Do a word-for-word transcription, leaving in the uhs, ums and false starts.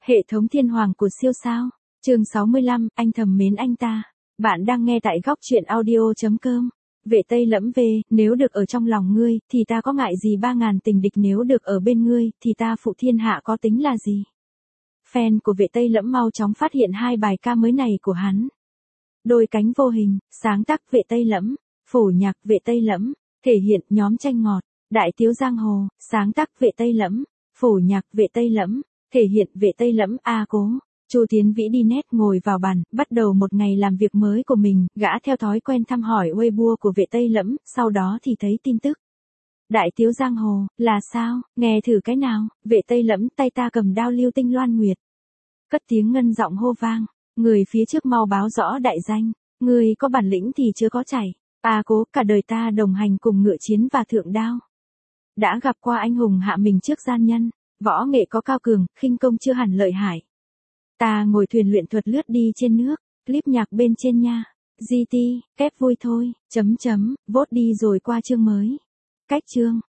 Hệ thống thiên hoàng của siêu sao. Chương sáu mươi lăm, anh thầm mến anh ta. Bạn đang nghe tại góc truyện audio chấm com. Vệ Tây Lẫm về, nếu được ở trong lòng ngươi, thì ta có ngại gì ba ngàn tình địch, nếu được ở bên ngươi, thì ta phụ thiên hạ có tính là gì. Fan của Vệ Tây Lẫm mau chóng phát hiện hai bài ca mới này của hắn. Đôi cánh vô hình, sáng tác Vệ Tây Lẫm, phổ nhạc Vệ Tây Lẫm, thể hiện nhóm tranh ngọt, đại tiếu giang hồ, sáng tác Vệ Tây Lẫm, phổ nhạc Vệ Tây Lẫm, thể hiện Vệ Tây Lẫm. A Cố. Chu Tiến Vĩ đi nét ngồi vào bàn, bắt đầu một ngày làm việc mới của mình, gã theo thói quen thăm hỏi Weibo của Vệ Tây Lẫm, sau đó thì thấy tin tức. Đại tiếu giang hồ, là sao, nghe thử cái nào. Vệ Tây Lẫm, tay ta cầm đao lưu tinh loan nguyệt. Cất tiếng ngân giọng hô vang, người phía trước mau báo rõ đại danh, người có bản lĩnh thì chưa có chảy. A Cố, cả đời ta đồng hành cùng ngựa chiến và thượng đao. Đã gặp qua anh hùng hạ mình trước gian nhân, võ nghệ có cao cường, khinh công chưa hẳn lợi hại. Ta ngồi thuyền luyện thuật lướt đi trên nước, clip nhạc bên trên nha. giê tê, kép vui thôi, chấm chấm, vote đi rồi qua chương mới. Cách chương.